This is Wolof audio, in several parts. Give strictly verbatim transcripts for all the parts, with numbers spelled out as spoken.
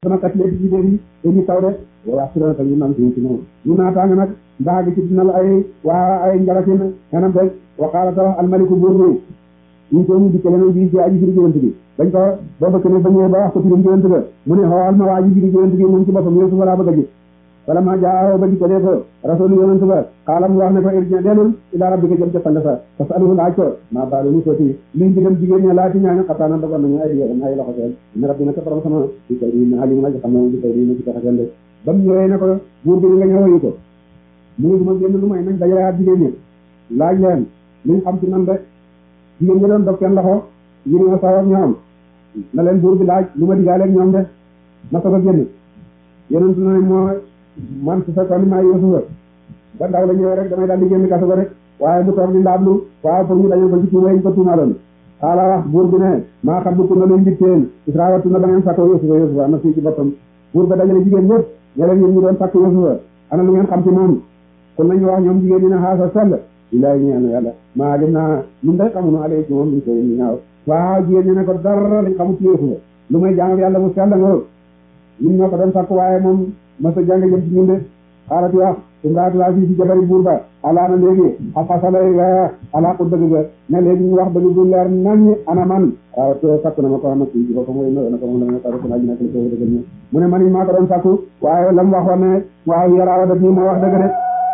sama kat léegi jigéen ñi dañuy taw de waaw assurance ak ñu naan ci ci noonu ñu naataange nag ndax gi ci dina la ay waa ay njaratin xenam de waxaala ta wax almaliku buur bi ñu ko ñu dikkale na bi ci aji firi jëwante bi dañ ko boo fekk ne ba ñëwee ba wax ko firim jëwante ba mu ne xool ma waa aji firi jëwante bi moom ci boppam yow su fa laa bëgg a gis wala ma jaa ba dikkalee ko rasul yonent ba xaalam wax ne ko irji dellul ila rabbika jëm ca sang sa fasaluhu laaj ko maa baalu ni sooti liñ ci dem jigéen ña laati ñaañu xataana dogoon nañu ay yéen ay loxo seen ne rabbi na ko borom sama di koy di na alim na xam na di koy di na ci taxagen de ba mu ñëwee ne ko buur bi nga ñëw yi ko mu ngi ma génn lu may nañ dajaleaat jigéen ñi laaj leen liñ xam ci man de jigéen ñi doon dog seen loxo ngir ma saw ak ñoom na leen buur bi laaj lu ma digaaleeg ñoom de ma soog a génn yonent na ne moo man su fekkoon ni maa Yuusufa ba ndaw la ñëwee rek damay daal di génn kaso ba rek waaye bu toog di ndaablu waaw pour ñu dañoo ko ci tuuma yi ko tuumaaloon xaala wax buur bi ne maa xam bu na luy njitteen israwatu na ba ngeen sàkko Yuusufa Yuusufa na fii ci boppam buur ba dajale jigéen ñëpp ñe leen ñun ñu doon sàkk Yuusufa ana lu ngeen xam ci moom kon nañu wax ñoom jigéen ñi ne xaasa sell ilaahi ñeena yàlla maa lim naa ñun day xamuñu alee ci moom luñ koy ñu ñaaw waaw jigéen ñi ne ko dara lañ xamul ci Yuusufa lu may jàng yàlla bu sell nga ñun ñoo ko doon sàkk waaye moom ma sa jàng jëm ci ñun de xaalati wax imraatu aziz ci jabari buur ba alaana léegi a fasalay ala ko dëgg ga ne léegi ñu wax dëgg bu leer nañ ana man waaw te sakk na ma ko xam ci ko mooy na ko moom la ta ko laaj na ko dëgg ñu mu ne man maa ko doon sakku waaye lam waxoon ne waaw yaraawa daf ni moo wax dëgg de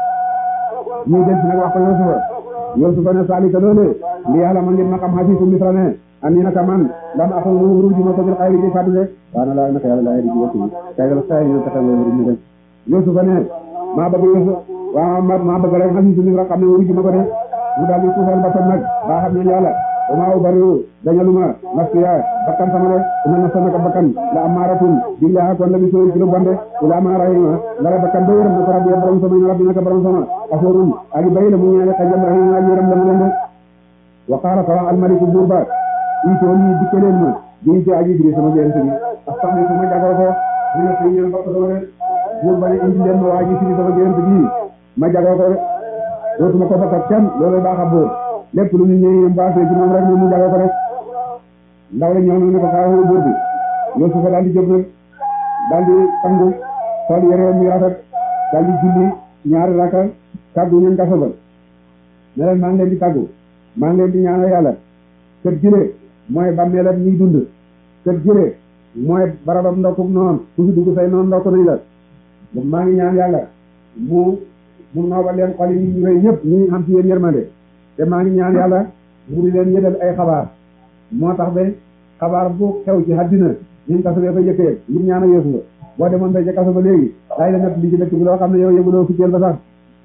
ñu del ci nag wax ko Yuusufa Yuusufa ne salika loole li yàlla ma ngeen ma xam hasiisu misra ne ani naka man lam axu ruuj ma ko bil xayri ci fàddu de waana laa naka yàlla laa di ci wëkk kay la say ñu taxal ñu de Yuusufa ne maa bëgg Yuusufa waaw ma maa bëgg rek hasiisu misra xam ne ruuj ma ko de mu daal di tuufal ba tam nag baa xam ne yàlla wa maa ubari'u dañaluma nafsiya bakkan sama de ina nafsa naka bakkan la amaaratun billahi kon la bi sooy ci lu bande ila ma rahima ngara bakkan ba yërëm na ko rabbi borom sama ina rabbi naka borom sama afoorun ali bay la mu ñaale xajam rahim ak yërëm la mu leen de wa qaala ko wax almaliku buur ba itoo nii dikke leen ma diñ ci aji biri sama gént bi ak sax ni sama jagoo ko ñu ne fi ñeen bokk sama de buur ba ne indi leen ma waa ji firi sama gént bi ma jagoo ko de dootuma ko bokk ak kenn loolu baax a buur lépp lu ñu ñëwee mbaasee ci moom rek moom mu jagoo ko rek ndaw la ñëw ne ko kaawoo buur bi Yuusufa daal di jóg nag daal di sangu sol yére mi rafet daal di julli ñaari raka tàggu ñeen kaso ba ne leen maa ngi leen di tàggu maa ngi leen di ñaanal yàlla kër jëlee mooy bàmmeelam ñuy dund kër jëlee mooy barabam ndokkum noonu ku fi dugg say noonu ndokk nañ la maa ngi ñaan yàlla mu mu noobal leen xol yi ñu rëy ñëpp ñu am ci yéen yërmande te maa ngi ñaan yàlla mu di leen yëdal ay xabaar moo tax ba xabaar bu xew ci àddina ñun kaso bee ko jëkkee ngir ñaan a Yuusufa boo demoon tey ca kaso ba léegi day la nett li ci dëkk bi loo xam ne yow yëguloo fi teel ba sax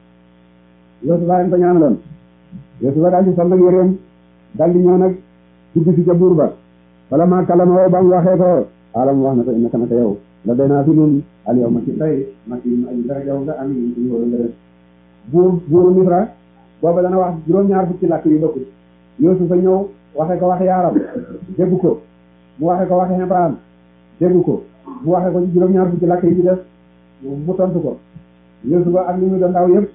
Yuusufa leen ko ñaanaloon Yuusufa daal di sol nag yëreem daal di ñëw nag dugg ci ca buur ba wala maa kalama ba mu waxee ko xaalam wax na ko innaka naka yow la day naa fi nun al yow ma ci tey ma ci aji dara yow nga am yi suñu wóolu nga def buur buuru Misra booba dana wax juróom-ñaar fukki làkk yu bokkul Yuusufa ñëw waxe ko waxe yaaram dégg ko mu waxe ko waxe Ibrahima dégg ko mu waxe ko ci juróom-ñaar fukki làkk yi ci def mu tontu ko Yuusufa ak li muy doon ndaw yëpp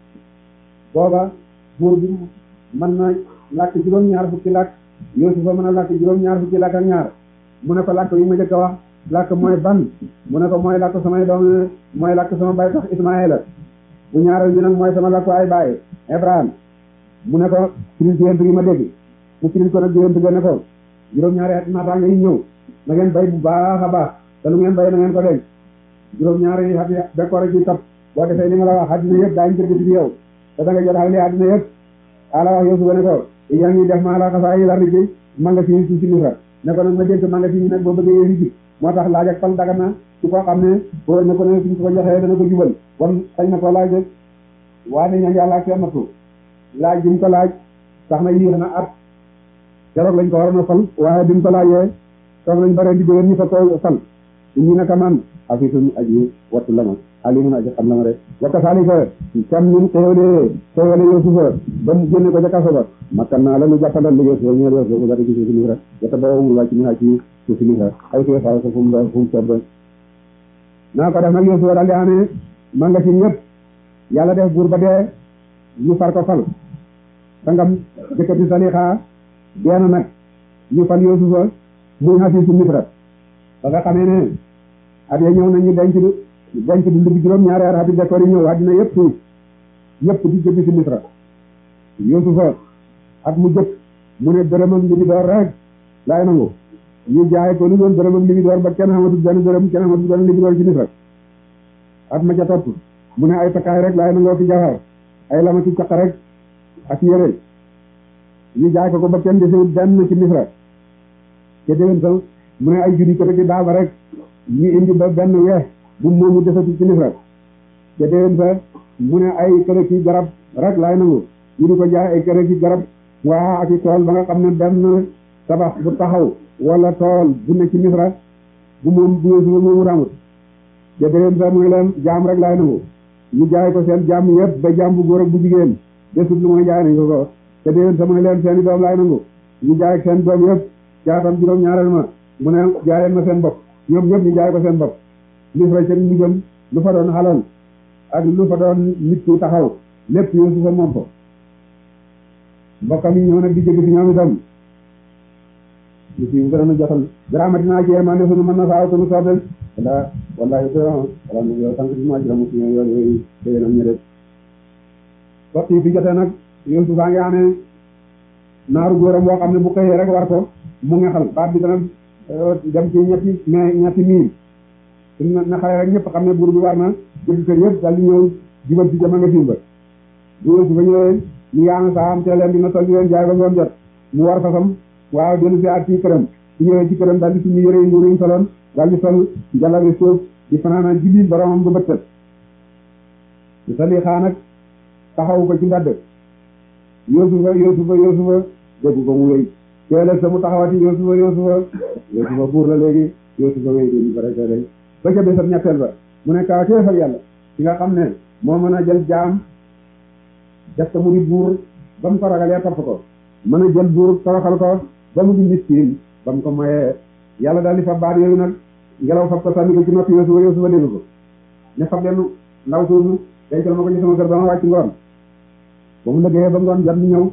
booba buur bi mën na làkk juróom-ñaar fukki làkk Yuusufa mën a làkk juróom-ñaar fukki làkk ak ñaar mu ne ko làkk yu ma jëkk a wax làkk mooy ban mu ne ko mooy làkk samay doom mooy làkk sama bay tax Ismaayila bu ñaareel bi nag mooy sama làkk ay baay Ibrahima mu ne ko firil ci yent gi ma dégg mu firil ko nag yent ga ne ko juróom-ñaari at naataange yi ñëw na ngeen bay bu baax a baax te lu ngeen bay na ngeen ko denc juróom-ñaari at bekkoor ci topp boo defee ni ma la wax àddina yëpp daañu jël ci yow te da nga jot xale àddina yëpp ala wax Yuusufa ne ko yaa ngi def maa la xasaa yi lardi ci magasin ci ci Misra ne ko nag ma dénk magasin yi nag boo bëggee yéen ji moo tax laaj ak fal daga na ci koo xam ne boo ne ko ne suñ ko joxee dana ko jubal kon sañ na ko laaj rek waa ne ñaan yàlla ak seen nattu laaj bi mu ko laaj tax na yéex na at keroog lañ ko waroon a fal waaye bi mu ko laajee toog lañ bare di déwén ñu fa ko fal ñu naka man afisun aji wattu la ma alimun aji xam la ma rek wakka saalika kam ñun xéewale xéewale Yuusufa ba mu génne ko ca kaso ba makkan naa la nu jàppandal li Yuusufa ñeel Yuusufa mu gati ci suufi Misra wata ba mu wàcc ñu ci suufi Misra ay fee faa fu mu fu mu sedd naa ko def nag Yuusufa daal di amee ma nga ci ñëpp yàlla def buur ba dee ñu far ko fal sangam jëkkati Salixa deena nag ñu fal Yuusufa muy hasiisu Misra ba nga xamee ne at ya ñëw nañu denc denc dund bi juróom-ñaari at ati décor yi ñëw àddina yëpp suuf ñëpp di jëbbi si Misra Yuusufa at mu jëkk mu ne dërëmam li bi door rek laay nangu ñu jaay ko lu doon dërëmam li bi door ba kenn xamatul benn dërëm kenn xamatul benn li bi door ci Misra at ma ca topp mu ne ay takkaay rek laay nangoo ki jaxar ay lama ci caq rek ak yére ñu jaay ko ko ba kenn desewut benn ci Misra ca déwén sa mu ne ay judi ko rek daaba rek ñu indi ba benn weex bu moomu desatu ci Misra ca déwén sa mu ne ay kër ki garab rek laay nangu ñu di ko jaay ay kër ki garab waa ak i tool ba nga xam ne benn tabax bu taxaw wala tool bu ne ci Misra bu moom bu Yuusufa moomu ramut ca déwén sa mu ne leen jaam rek laay nangu ñu jaay ko seen jaam yëpp ba jaam bu góor ak bu jigéen desut lu mooy jaay nañ ko ko ca déwén sa mu ne leen seen i doom laay nangu ñu jaay ak seen doom yëpp jaatam juróom-ñaareel ma mu ne jaayeen ma seen bopp ñoom ñëpp ñu jaay ko seen bopp Misra ca mu jëm lu fa doon xalal ak lu fa doon nit ku taxaw lépp Yuusufa moom ko mbokkam yi ñëw nag di jëgg si ñoom itam ñu si gën a jotal dramatinaa ci yemande sunu mën na faaw sunu soobel wala wallahi ko wala mu yow tànk di ma jira mu suñu yoon yooyu déwénam ñu def waxtu yi fi jotee nag Yuusufa ngi amee naaru góoram boo xam ne bu xëyee rek war ko mu ngi xal baat bi dana dem ci ñetti mais ñetti miil su na xale rek ñëpp xam ne buur bi war na jëgg kër yëpp daal di ñëw jubal ci jama nga dimba bu Yuusufa ñëwee ñu yaana saa am te leen dina sol di leen jaay ba ngoon jot mu war fasam waaw dellu si at ci këram su ñëwee ci këram daal di suñu yëre yi nguur yi soloon daal di sol jalabi suuf di fanaana julli boromam ba bëttat di sali xaa nag taxaw ko ci ndadd Yuusufa Yuusufa Yuusufa dégg ko mu wéy teelëg sa mu taxawati Yuusufa Yuusufa Yuusufa buur la léegi Yuusufa wéy déni bare teelé ba ca bésam ñetteel ba mu ne kaa keefal yàlla ci nga xam ne moo mën a jël jaam def ko mu di buur ba mu ko ragalee topp ko mën a jël buur toroxal ko ba mu di miskin ba mu ko mayee yàlla daal di fa baat yooyu nag ngelaw fab ko sànni ko ci noppi Yuusufa Yuusufa dégg ko ne fab leen ndaw suusu dencal ma ko ci sama kër ba ma wàcc ngoon ba mu liggéeyee ba ngoon jot ñu ñëw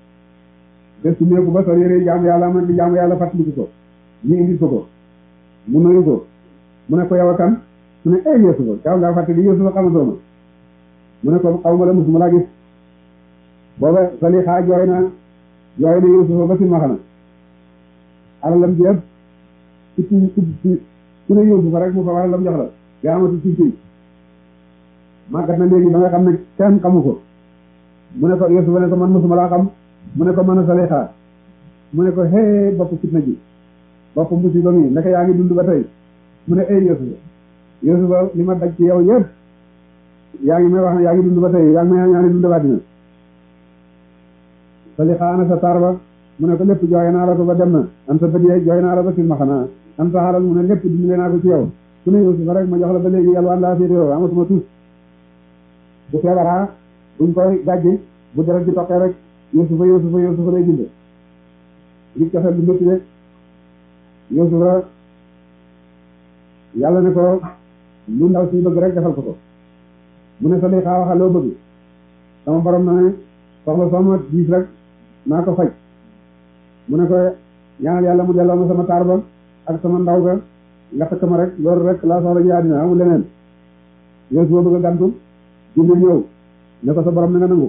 de su meeku ba sol yére jaamu yàlla man di jaamu yàlla fàttaliku ko ñu indi ko ko mu nuyu ko mu ne ko yow a kan mu ne eh Yuusufa kaw ngaa fàttali Yuusufa xamatoo ma mu ne ko xaw ma la musuma laa gis booba Saliha jooy na jooy na Yuusufa ba si maxana alalam ji yëpp ci ci ci ci ne Yuusufa rek mu fa alalam jox la gaa amatu ci ci màggat na léegi ba nga xam ne kenn xamu ko mu ne ko Yuusufa ne ko man musuma laa xam mu ne ko mën a Saliha mu ne ko hee bopp fitna ji bopp musiba mi naka yaa ngi dund ba tey mu ne ay Yuusufa Yuusufa li ma daj ci yow yëpp yaa ngi may wax ne yaa ngi dund ba tey yaa ngi may yaa ngi dund ba dina Saliha ana sa taar ba mu ne ko lépp jooy naa la ko ba dem na am sa bët jooy naa la ba silma xanaa am sa xalal mu ne lépp dimbale naa ko ci yow su ne Yuusufa rek ma jox la ba léegi yàlla laa féete yow amatuma tuus bu feebaraa buñ koy gàjji bu deret ji toqee rek Yuusufa Yuusufa Yuusufa lay bind li cofeel bi métti de Yuusufa yàlla ne ko lu ndaw si bëgg rek defal ko ko mu ne Saliha waxal loo bëgg sama borom na ne soxla soxma diis rek naa ko faj mu ne ko ñaanal yàlla mu delloo ma sama taar ba ak sama ndaw ga nga takk ma rek loolu rek laa soxla ji àddina amul leneen Yuusufa bëgg a gàntu Jibril ñëw ne ko sa borom na nga nangu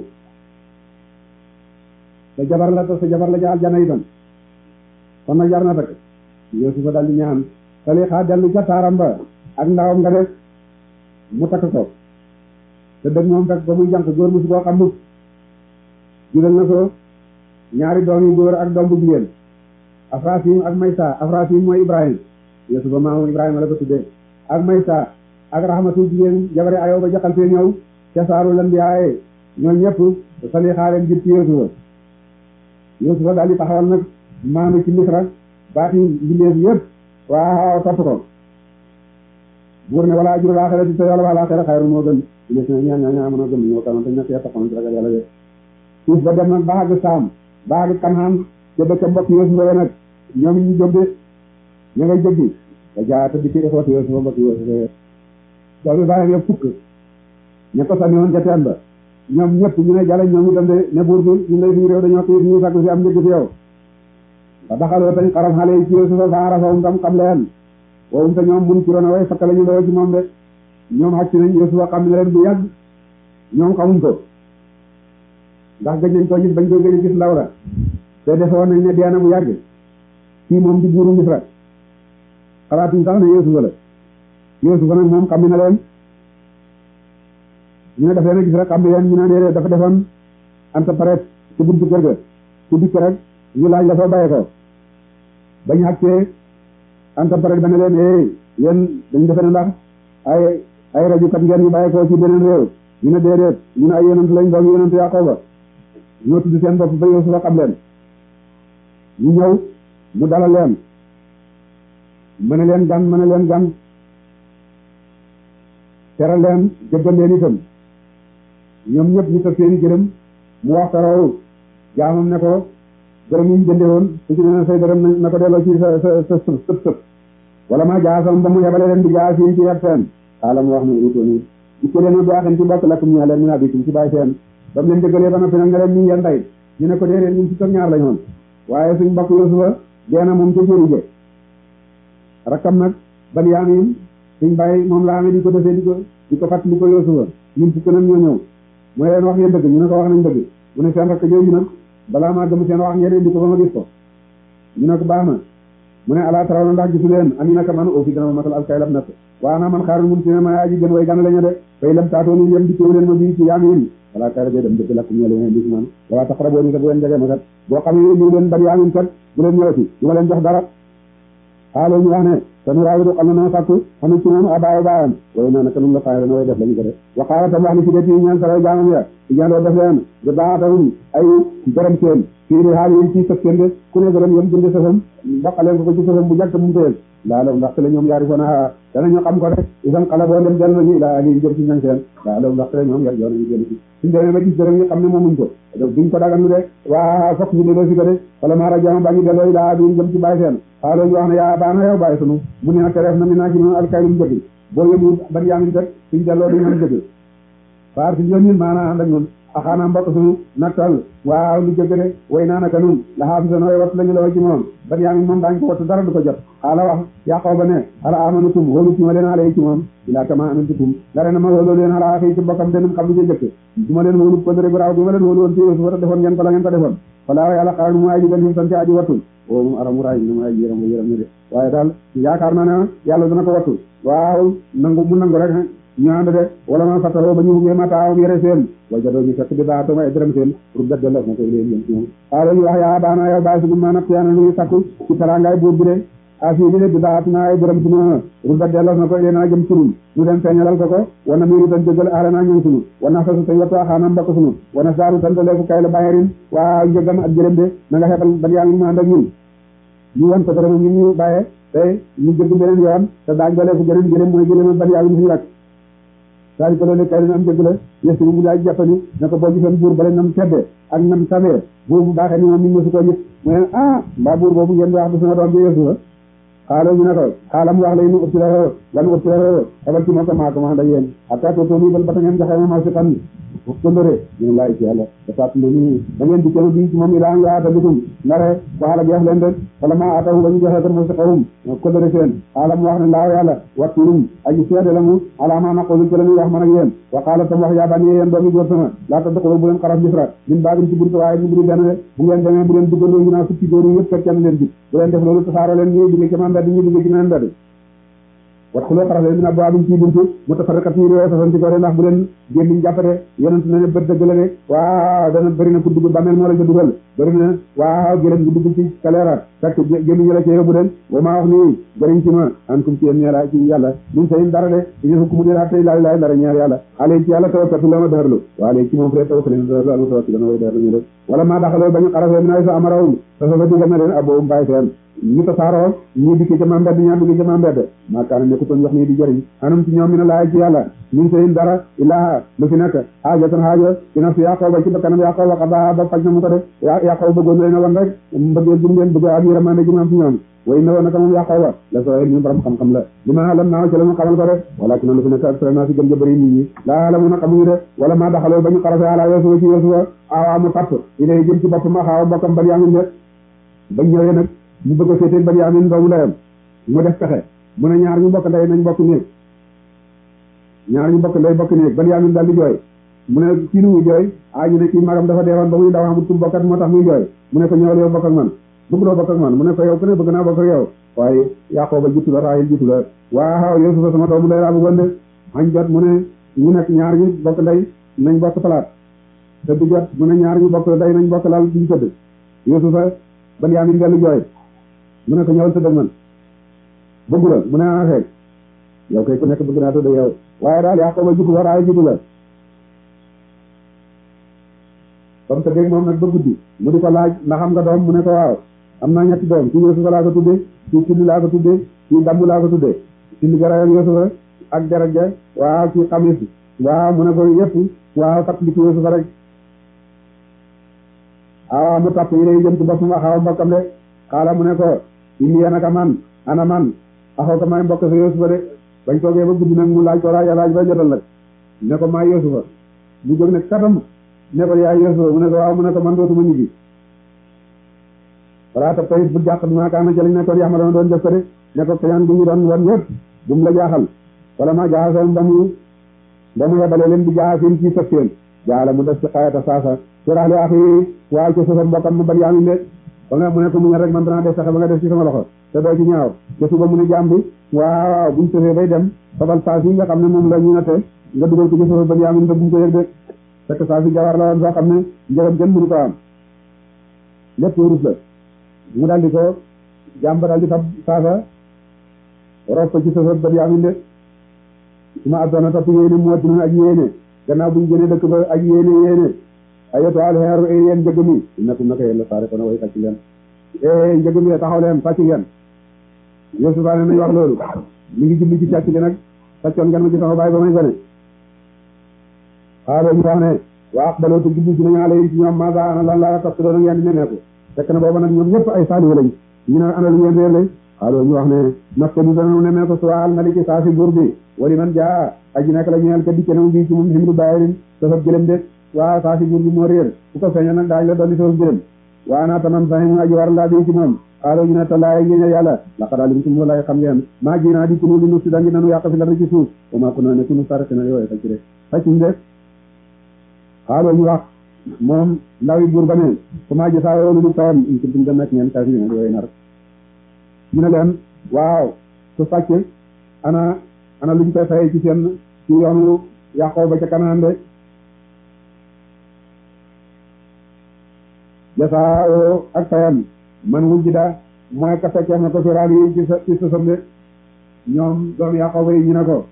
sa jabar la te sa jabar la ca aljana itam kon nag jar na takk Yuusufa daal di ñaan Saliha dellu ca taaram ba ak ndawam nga def mu takk ko te dëgg moom fekk ba muy jànk góor musu koo xam mukk jural na ko ñaari doom yu góor ak doom bu jigéen Afrasim ak Maysa Afrasim mooy Ibrahim Yuusufa maamu Ibrahima la ko tuddee ak Maysa ak Rahmatu jigéen jabari Ayoo ba jaxal fee ñëw ca saaru lan bi aaye ñoom ñëpp Saliha leen jib ci Yuusufa Yuusufa daal di taxawal nag maanu ci Misra baati mbindeef yëpp waaw topp ko buur ne wala ajrul aaxirati te yàlla wala aaxira xayru moo gën les na ñaan ñaan mën a gëm ñoo kanam te ñett ya taxoon ci ragal yàlla de suuf ba dem nag ba àgg Saam ba àgg Kanaan ca dëkk mbokk Yuusufa nag ñoom ñu jóg de ña ngay jóg di da jaata di ci ixwati Yuusufa mbokk Yuusufa doomi bàyyam yëpp fukk ña ko sànni woon ca teen ba ñoom ñëpp ñu ne jale ñoom itam de ne buur bi ñu lay suñu réew dañoo xiif ñu sàkku si am njëg fi yow ba daxaloo tañ xaram xale yi ci Yuusufa fa arafahum tam xam leen wowum te ñoom mun ci roon a way fakka la ñu loo ci moom de ñoom xàcc nañ Yuusufa xam ne leen bu yàgg ñoom xamuñ ko ndax gëj nañ ko gis bañ ko gëj a gis ndaw la te defoon nañ ne deena bu yàgg kii moom di buuru Misra xalaatuñ sax ne Yuusufa la Yuusufa nag moom xam na leen ñu ne daf leen a gis rek xam ne leen ñu ne déedéet dafa defoon anta paret ci buntu kër ga ku dikk rek ñu laaj la soo bàyyee ko bañ xàccee anta paret ba ne leen eh yéen dañ defe ne ndax ay ay rajukat ngeen ñu bàyyee ko ci beneen réew ñu ne déedéet ñu ne ay yonent lañ doon yonent Yaqooba ñoo tudd seen bopp ba Yuusufa xam leen ñu ñëw mu dalal leen mën a leen gan mën a leen gan teral leen jëggal leen itam ñoom ñëpp ñu tëb seeni gërëm mu wax taraw jaamam ne ko gërëm yi ñu jënde woon su ci nee say gërëm na ko delloo ci sa sa sa sëp sëp sëp wala ma jaasam ba mu yebale leen di jaas yi ci yeb seen xaala mu wax ne utoni dikke leen bi axen ci bokk lakkum ñaa leen mi naa bikum ci bàyyi seen ba mu leen jëggalee ba noppi nag ne leen ñu ngeen tey ñu ne ko déedéet ñun ci toog ñaar la ñoon waaye suñ mbokk Yuusufa deena moom ca jërije rakkam nag Binyaamin suñ bàyyi moom laa amee di ko defee di ko di ko fàttali ko Yuusufa ñun fukk nag ñoo ñëw mooy leen wax ngeen dëgg ñu ne ko wax nañ dëgg mu ne seen rakk jooju nag balaa maa gëm seen wax ngeen indi ko ba ma gis ko ñu ne ko baax na mu ne ala taraw na ndax gisu leen ami naka man aussi dana ma matal alkay lab natt waa naa man xaarul mun si ne ma aji gën way gànna lañu de fay lam taatooni yem di cëw leen ma bii ci Yaamin wala kay rajo dem dëgg lakk ñoo leen bis man wala tax raboo ni kat bu leen jege ma kat boo xam ne ñu leen Binyaamin kat bu leen ñëwati du ma leen jox dara xaaloo ñu wax ne tanu raawidu xam na noo sàkku xanu ci moom abaaw baayam way naa naka nun la faay dana way def lañu ko def waxaala tam wax ni si det yi ñaan saray jaamam ya i jandoo def leen da daatawum ay gërëm seen fii di xaal yéen ci sëf seen de ku ne gërëm yéen jënde sëfam baqaleen ko ko ci sëfam bu jàkk mu téyel laa law ndaxte la ñoom yaari fona danañu xam ko rek isan xala boo dem dellu nañu ilaa ali jëm ci ñang seen laa law ndaxte la ñoom yar joo nañu génn ci suñ demee ba gis dërëm ñu xam ne moomuñ ko duñ ko dagandu de waa fokk ñu delloo si ko de wala maa rajaama ba ñu delloo ilaa ali jëm ci bàyyi seen xaaloo ñu wax ne yaa baana yow bàyyi sunu mu ne te def na mi naa ci noonu alkaylum jëgg boo yëmu Binyaamin kat suñ delloo duñ mën jëgg faar si ñoon ñun maanaam ànd ak ñun axaana mbokk suñu nattal waaw lu jëgg de way naa naka nun la xaafisa nooy wattu lañu la wa ci moom Binyaamin moom daañ ko wattu dara du ko jot xaala wax Yaqooba ne ala amanutum hóolu ci ma leen ala yi ci moom ilaa kama amintukum dara na ma hóoloo leen ala axi ci bokkam denum xam lu ci jëkk du ma leen hóolu ko dere bu raaw bi ma leen hóolu woon ci Yuusufa te defoon ngeen ko la ngeen ko defoon falaa yàlla xaar mu aji gan him sante aji wattul o moom aramu raay bi na mu aji yëram ba yëram ne de waaye daal yaakaar naa ne yàlla dana ko wattu waaw nangu mu nangu rek ñu ànd de wala ma fattaroo ba ñu ngee mataawam yere seen wajadoo ñu fekk bi baatoma ay dërëm seen pour bedde la na koy leen yëm ci moom xaalo ñu wax yaa baana yow bàyyi sugu maanaam tiyaana ñu sakku ci tarangaay buur bi de asi bi de bi baat naa ay dërëm sunu pour bedde la na koy leen a jëm sunu ñu dem feeñalal ko ko wana miiru tan jëgal aala naa ñëw sunu wana fasu tay wattu axaanam mbokk sunu wana saaru tan leeku kay la bayarin waa njëgam ak jërëm de na nga xeebal Binyaamin mu ànd ak ñun ñu wan ko dërëm ñu ñu bàyyee te ñu jëgg beneen yoon te daañ dooleeku beneen jërëm mooy jërëm Binyaamin suñu rak daal ko loolu kay dina am jëgg la yëstu mu daay jàppani ne ko boo gisoon buur bale nam tedde ak nam safee buur bu baaxee ni moom mi ngi mësu koo gis mu ne ah mbaa buur boobu ngeen di wax du sama doom bi Yuusufa xaaloo ñu ne ko xaalam wax lay nu ursiloo lan ursiloo xebal ci moo ko maa ko ma ànd ak yéen hatta tootoni bal bata ngeen joxe ma ma si xam kondore ñu laay ci yàlla dafaat ni da ngeen di kenn bi ci moom i laa nga ata bitum ndare waxala jeex leen rek wala ma atahu ba ñu joxe ko mo si xawum kondore seen xaalam wax ne laaw yàlla watturum aji seede la mu ala ma naqulu ci la ñuy wax man ak yéen wa qaala tam wax yaa bani yéen doomi góor sama laa tadxulu bu leen xaraf Misra min baagin ci buntu waaye ñu buri benn de bu ngeen demee bu leen duggandoo ñu naa fukki góor yi yëpp fekk kenn leen jib bu leen def loolu tasaaroo leen ñuy dugg ci ma mbedd ñu dugg ci meneen mbedd wat xuloo xaraf leen dina boo amuñ ci buntu mu tafarrakat yi réew sasanti ko de ndax bu leen gémmiñ jàppate yonent na ne bët dëgg la de waaw dana bëri na ku dugg bàmmeel moo la ca dugal bëri na waaw gëlëm bu dugg ci kaleera fekk gémmiñ la ca yóbbu den boo maa wax nii bëriñ ci ma an kum ci yéen ñeela ci yàlla duñ sayin dara de dañu hukmu di laa tey laay laay dara ñeer yàlla alee ci yàlla tawakkatu la ma dërlu waa léegi ci moom fre tawakkali na dërlu alma tawakki dana way dërlu ñu de wala maa daxaloo bañu xarafee mi nay sa amarawum sa sa fa digal na leen aboum bàyyi seen ñu tasaaroo ñii dikki ca ma mbedd ñaa dugg ca ma mbedd maakaana nekkutoon wax nii di jëriñ anum ci ñoom mi ne laay ci yàlla min sayin dara illaa lu fi nekk xaajatan xaaja dina fi Yaqooba ci bakkanam Yaqooba xadaa ba faj na mu ko def Yaqooba bëggoon leen a wan rek mbëggeel bu ngeen bëgg ak yërmande ji am ci ñoom way na woon naka moom Yaqooba la soo ñu borom xam-xam la li ma lam naaw ci la mu xamal ko rek walakin lu fi nekk ak naa si gën ja bëri nit ñi laa la mun a xamuñu de wala maa daxaloo ba ñu xarase ala Yuusufa ci Yuusufa awaa mu tapp ilay jëm ci bopp ma xaawa bokkam Binyaamin de bañ ñëwee nag ñu bëgg a féetee Binyaamin doomu ndeyam mu def pexe mu ne ñaar ñu bokk ndey nañ bokk néeg ñaar ñu bokk ndey bokk néeg Benyamin daal di jooy mu ne kii nu muy jooy ah ñu ne kii magam dafa deewoon ba muy ndaw amul kum bokkat moo tax muy jooy mu ne ko ñëwal yow bokk ak man bëgguloo bokk ak man mu ne ko yow ku ne bëgg naa bokk ak yow waaye Yaqooba jiitu la Raayil jiitu la waaw Yuusufa sama doomu ndey laa bëggoon de añ jot mu ne ñu nekk ñaar ñu bokk ndey nañ bokk palaat tëdd jot mu ne ñaar ñu bokk ndey nañ bokk laal duñ tëdd Yuusufa Benyamin dellu jooy mu ne ko ñëwal tëdd ak man bëggu la mu ne ah xeeg yow kay ku nekk bëgg naa tëdd yow waaye daal Yaqooba jiitu la Raayil jiitu la comme que dégg moom nag ba guddi mu di ko laaj ndax am nga doom mu ne ko waaw am naa ñetti doom kii Yuusufa laa ko tuddee kii Tilli laa ko tuddee kii Dambu laa ko tuddee Tilli ga rayal Yuusufa ak deret ja waaw kii Xamis waaw mu ne ko yëpp waaw fàttali ci Yuusufa rek waaw mu topp yi day jëm ci boppam ak xaw mbokkam de xaala mu ne ko indi ya naka man ana man axoo ko may mbokk sa Yuusufa de bañ toogee ba guddi nag mu laaj ko laaj laaj ba jotal nag ne ko maa Yuusufa mu jóg ne katam ne ko yaay Yuusufa mu ne ko waaw mu ne ko man dootuma ñibbi wala tab tayit bu jàq bi maa kaana jëliñ ne ko yax ma doon doon def ko de ne ko kañaan gi ñu doon wan yëpp bu mu la jaaxal wala maa jaaxal ba mu ba mu yebale leen di jaaxin ci sëf seen jaala mu def ci xayata saasa suraxli axi waaw ci suufa mbokkam mu Benyamin de ba nga mu ne ko mu nga rek man danaa def saxe ba nga def ci sama loxo te doo ci ñaaw te suba mu ne jaam bi waaw buñ sëfee bay dem fabal saas yi nga xam ne moom la ñu natte nga dugal ko ci suufa Benyamin te bu mu ko yëg de fekk saa si jawar la woon soo xam ne njëgam kenn mënu ko am lépp wurus la mu daal di ko jàmba daal di fab saasa rof ko ci suufa Benyamin de su ma abdoona topp yéene mu wattinu ak yéene gannaaw buñ génne dëkk ba ak yéene yéene ayoto alxeeru e yéen njëg mi innakum naka yéen la saare ko na way sàcc ngeen e njëg mi taxaw leen sàcc ngeen Yuusufa ne nañ wax loolu mi ngi jubli ci sàcc gi nag sàccoon ngeen ma ci sama baay ba may gone xaalo ñu wax ne waa aqbaloo te jubli ci nañu ala yi ci ñoom maasa ana lan la tax doon ngeen di nemeeku fekk na booba nag ñoom ñëpp ay saalihu lañ ñu ne ana lu ngeen réer lañ xaalo ñu wax ne nafta du dana nemeeku suwaal maliki saa si buur bi wali man jaa aji nekk la ñeel ka dikke na mu bii ci moom ximru bàyyirin safab gëlëm de waa saa si buur bi moo réer ku ko feeña nag daañ la dolli safab gëlëm waa naa tamam saxim aji war laa bii ci moom xaalo ñu ne talaay ngeen yàlla laqad alimtum walaay xam ngeen maa ji naa di kunu li nu si dangi nanu yàq fi la ci suuf wa maa kunaa ne kunu sarate na yooye facc de faccuñ de xaalo ñu wax moom ndaw yi buur ba ne comment ji saa yoolu lu tawam in kuntum dem nekk ngeen kafir na yooyu nar ñu ne leen waaw su fàcc ana ana luñ koy fayee ci seen ci yoonu Yaqooba ba ca Kanaan de jasaa o ak fayam man wujjida mooy ka fekkee na ko firaal yi ci sa ci sosam de ñoom doom Yaqooba yi ñu ne ko